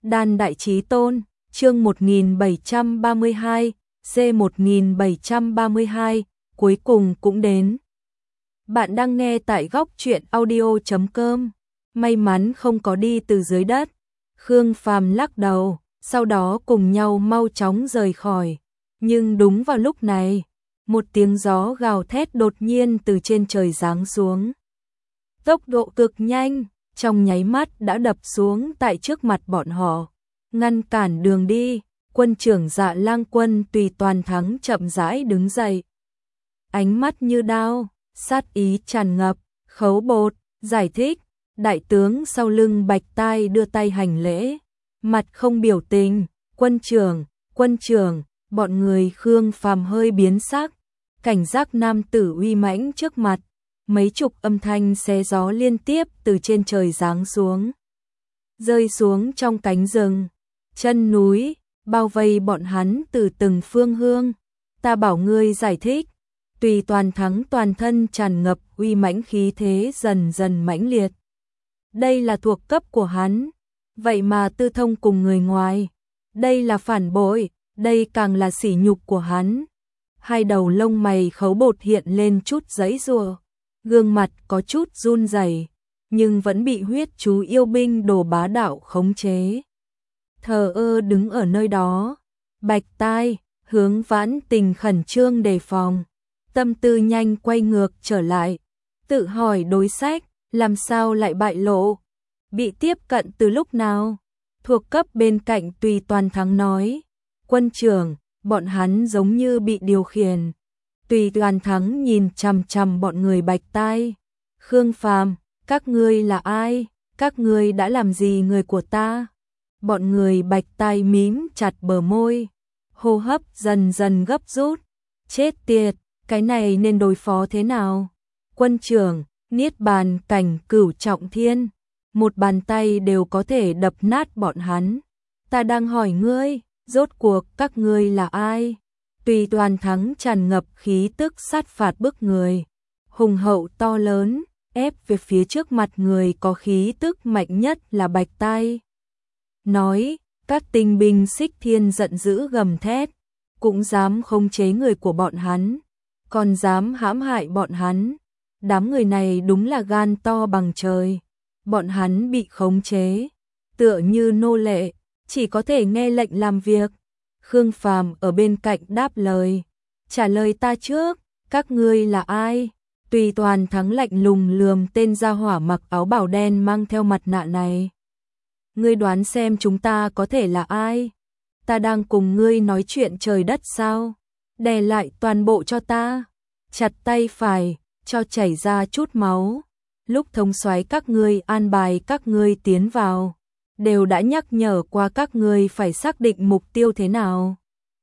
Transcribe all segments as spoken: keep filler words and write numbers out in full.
Đan Đại Chí Tôn, chương một nghìn bảy trăm ba mươi hai, C một nghìn bảy trăm ba mươi hai, cuối cùng cũng đến. Bạn đang nghe tại góc truyện audio chấm com. May mắn không có đi từ dưới đất. Khương Phàm lắc đầu, sau đó cùng nhau mau chóng rời khỏi. Nhưng đúng vào lúc này, một tiếng gió gào thét đột nhiên từ trên trời giáng xuống. Tốc độ cực nhanh, trong nháy mắt đã đập xuống tại trước mặt bọn họ, ngăn cản đường đi. Quân trưởng Dạ Lang Quân Tùy Toàn Thắng chậm rãi đứng dậy. Ánh mắt như đao, sát ý tràn ngập, khấu bột, giải thích. Đại tướng sau lưng Bạch Tai đưa tay hành lễ, mặt không biểu tình. Quân trưởng, quân trưởng, bọn người Khương Phàm hơi biến sắc, cảnh giác nam tử uy mãnh trước mặt. Mấy chục âm thanh xé gió liên tiếp từ trên trời giáng xuống, rơi xuống trong cánh rừng, chân núi, bao vây bọn hắn từ từng phương hướng. Ta bảo ngươi giải thích. Tùy Toàn Thắng toàn thân tràn ngập uy mãnh khí thế dần dần mãnh liệt. Đây là thuộc cấp của hắn, vậy mà tư thông cùng người ngoài. Đây là phản bội, đây càng là sỉ nhục của hắn. Hai đầu lông mày khấu bột hiện lên chút giãy giụa, gương mặt có chút run rẩy, nhưng vẫn bị huyết chú yêu binh đồ bá đạo khống chế. Thờ ơ đứng ở nơi đó. Bạch Tai, Hướng Vãn Tình khẩn trương đề phòng, tâm tư nhanh quay ngược trở lại, tự hỏi đối sách, làm sao lại bại lộ, bị tiếp cận từ lúc nào. Thuộc cấp bên cạnh Tùy Toàn Thắng nói, quân trưởng, bọn hắn giống như bị điều khiển. Tùy Toàn Thắng nhìn chằm chằm bọn người Bạch Tai. Khương Phàm, các ngươi là ai? Các ngươi đã làm gì người của ta? Bọn người Bạch Tai mím chặt bờ môi, hô hấp dần dần gấp rút. Chết tiệt, cái này nên đối phó thế nào? Quân trưởng, Niết Bàn cảnh cửu trọng thiên, một bàn tay đều có thể đập nát bọn hắn. Ta đang hỏi ngươi, rốt cuộc các ngươi là ai? Tùy Toàn Thắng tràn ngập khí tức sát phạt bức người, hùng hậu to lớn, ép về phía trước mặt người có khí tức mạnh nhất là Bạch Tai. Nói, các tinh binh Xích Thiên giận dữ gầm thét, cũng dám khống chế người của bọn hắn, còn dám hãm hại bọn hắn. Đám người này đúng là gan to bằng trời. Bọn hắn bị khống chế, tựa như nô lệ, chỉ có thể nghe lệnh làm việc. Khương Phàm ở bên cạnh đáp lời, trả lời ta trước, các ngươi là ai? Tùy Toàn Thắng lạnh lùng lườm tên gia hỏa mặc áo bào đen mang theo mặt nạ này. Ngươi đoán xem chúng ta có thể là ai? Ta đang cùng ngươi nói chuyện trời đất sao? Đè lại toàn bộ cho ta. Chặt tay phải, cho chảy ra chút máu. Lúc thống soái các ngươi an bài các ngươi tiến vào, đều đã nhắc nhở qua các ngươi phải xác định mục tiêu thế nào.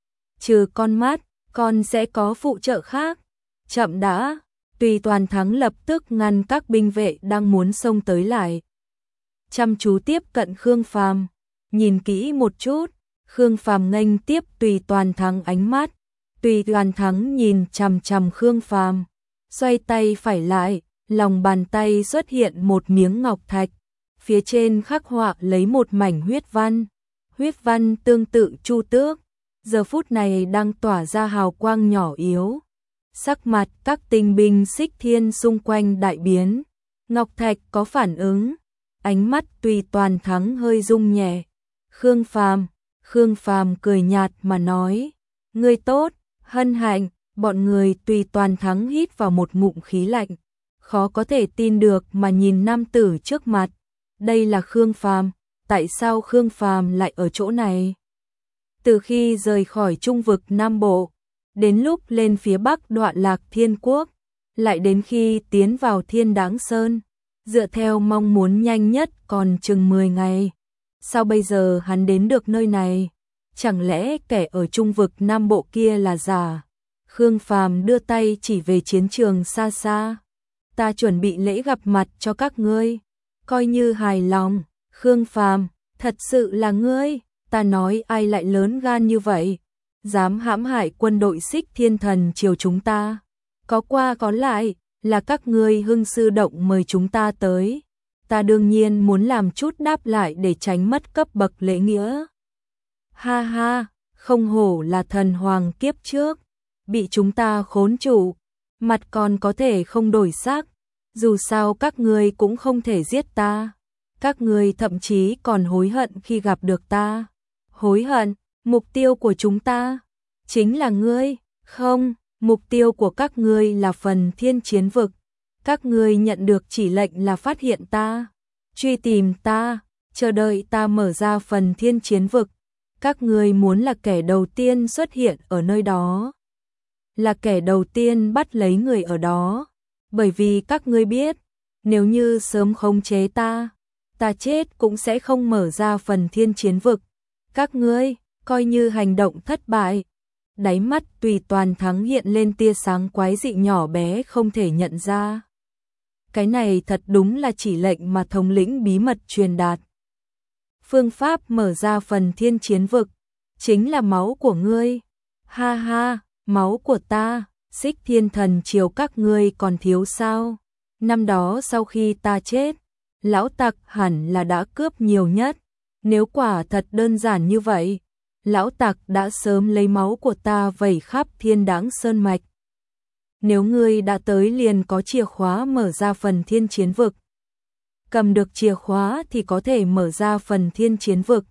Trừ con mắt, còn sẽ có phụ trợ khác. Chậm đã. Tùy Toàn Thắng lập tức ngăn các binh vệ đang muốn xông tới lại. Chăm chú tiếp cận Khương Phàm, nhìn kỹ một chút. Khương Phàm nghênh tiếp Tùy Toàn Thắng ánh mắt. Tùy Toàn Thắng nhìn chằm chằm Khương Phàm, xoay tay phải lại, lòng bàn tay xuất hiện một miếng ngọc thạch, phía trên khắc họa lấy một mảnh huyết văn. Huyết văn tương tự chu tước, giờ phút này đang tỏa ra hào quang nhỏ yếu. Sắc mặt các tinh binh Xích Thiên xung quanh đại biến, ngọc thạch có phản ứng, ánh mắt Tùy Toàn Thắng hơi rung nhẹ. Khương Phàm, Khương Phàm cười nhạt mà nói, ngươi tốt, hân hạnh. Bọn người Tùy Toàn Thắng hít vào một ngụm khí lạnh, khó có thể tin được mà nhìn nam tử trước mặt. Đây là Khương Phàm, tại sao Khương Phàm lại ở chỗ này? Từ khi rời khỏi Trung vực Nam Bộ, đến lúc lên phía Bắc Đoạn Lạc Thiên Quốc, lại đến khi tiến vào Thiên Đáng Sơn, dựa theo mong muốn nhanh nhất còn chừng mười ngày. Sao bây giờ hắn đến được nơi này? Chẳng lẽ kẻ ở Trung vực Nam Bộ kia là giả? Khương Phàm đưa tay chỉ về chiến trường xa xa. Ta chuẩn bị lễ gặp mặt cho các ngươi, coi như hài lòng. Khương Phàm, thật sự là ngươi? Ta nói ai lại lớn gan như vậy, dám hãm hại quân đội Xích Thiên Thần triều chúng ta? Có qua có lại, là các ngươi Hưng sư động mời chúng ta tới. ta đương nhiên muốn làm chút đáp lại để tránh mất cấp bậc lễ nghĩa. Ha ha, không hổ là thần hoàng kiếp trước, bị chúng ta khốn trụ, mặt còn có thể không đổi sắc, dù sao các ngươi cũng không thể giết ta, các ngươi thậm chí còn hối hận khi gặp được ta. Hối hận, mục tiêu của chúng ta chính là ngươi, không, mục tiêu của các ngươi là phần thiên chiến vực. Các ngươi nhận được chỉ lệnh là phát hiện ta, truy tìm ta, chờ đợi ta mở ra phần thiên chiến vực. Các ngươi muốn là kẻ đầu tiên xuất hiện ở nơi đó, là kẻ đầu tiên bắt lấy người ở đó, bởi vì các ngươi biết, nếu như sớm khống chế ta, ta chết cũng sẽ không mở ra phần thiên chiến vực. Các ngươi, coi như hành động thất bại. Đáy mắt Tùy Toàn Thắng hiện lên tia sáng quái dị nhỏ bé không thể nhận ra. Cái này thật đúng là chỉ lệnh mà thống lĩnh bí mật truyền đạt. Phương pháp mở ra phần thiên chiến vực chính là máu của ngươi. Ha ha, máu của ta, Xích Thiên Thần Triều các ngươi còn thiếu sao? Năm đó sau khi ta chết, lão tặc hẳn là đã cướp nhiều nhất. Nếu quả thật đơn giản như vậy, lão tặc đã sớm lấy máu của ta vẩy khắp Thiên Đãng Sơn mạch. Nếu ngươi đã tới liền có chìa khóa mở ra phần thiên chiến vực. Cầm được chìa khóa thì có thể mở ra phần thiên chiến vực.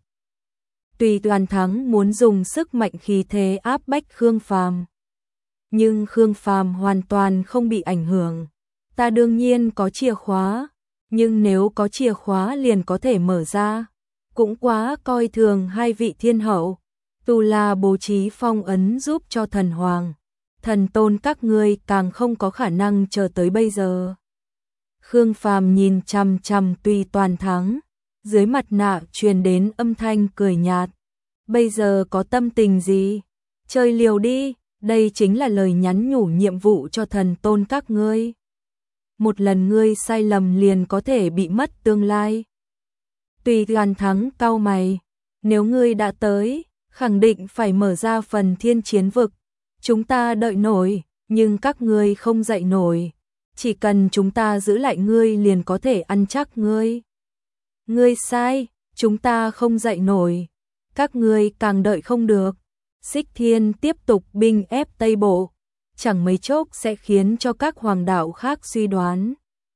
Tùy Toàn Thắng muốn dùng sức mạnh khí thế áp bách Khương Phàm. Nhưng Khương Phàm hoàn toàn không bị ảnh hưởng. Ta đương nhiên có chìa khóa, nhưng nếu có chìa khóa liền có thể mở ra. Cũng quá coi thường hai vị thiên hậu. Tu La bố trí phong ấn giúp cho thần hoàng. Thần tôn các ngươi càng không có khả năng chờ tới bây giờ. Khương Phàm nhìn chằm chằm Tùy Toàn Thắng, dưới mặt nạ truyền đến âm thanh cười nhạt. Bây giờ có tâm tình gì? Chơi liều đi, đây chính là lời nhắn nhủ nhiệm vụ cho thần tôn các ngươi. Một lần ngươi sai lầm liền có thể bị mất tương lai. Tùy Toàn Thắng cau mày, nếu ngươi đã tới, khẳng định phải mở ra phần thiên chiến vực. Chúng ta đợi nổi, nhưng các ngươi không dậy nổi. Chỉ cần chúng ta giữ lại ngươi liền có thể ăn chắc ngươi. Ngươi sai, chúng ta không dậy nổi. Các ngươi càng đợi không được. Xích Thiên tiếp tục binh ép Tây Bộ, chẳng mấy chốc sẽ khiến cho các hoàng đạo khác suy đoán.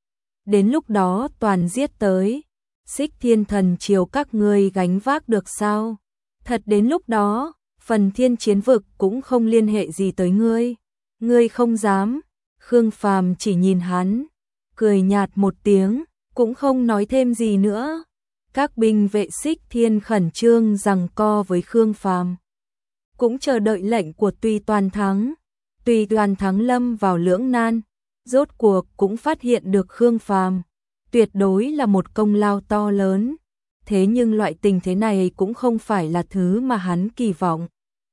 Đến lúc đó toàn giết tới, Xích Thiên Thần Triều các ngươi gánh vác được sao? Thật đến lúc đó, phần thiên chiến vực cũng không liên hệ gì tới ngươi. Ngươi không dám. Khương Phàm chỉ nhìn hắn, cười nhạt một tiếng, cũng không nói thêm gì nữa. Các binh vệ Xích Thiên khẩn trương giằng co với Khương Phàm, cũng chờ đợi lệnh của Tùy Toàn Thắng. Tùy Toàn Thắng lâm vào lưỡng nan, rốt cuộc cũng phát hiện được Khương Phàm, tuyệt đối là một công lao to lớn. Thế nhưng loại tình thế này cũng không phải là thứ mà hắn kỳ vọng.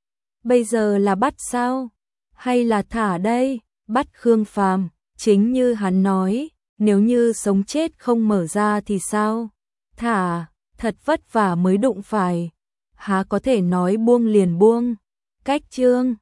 Bây giờ là bắt sao? Hay là thả đây? Bắt Khương Phàm, chính như hắn nói, nếu như sống chết không mở ra thì sao? Thả, thật vất vả mới đụng phải. Há có thể nói buông liền buông. Cách chương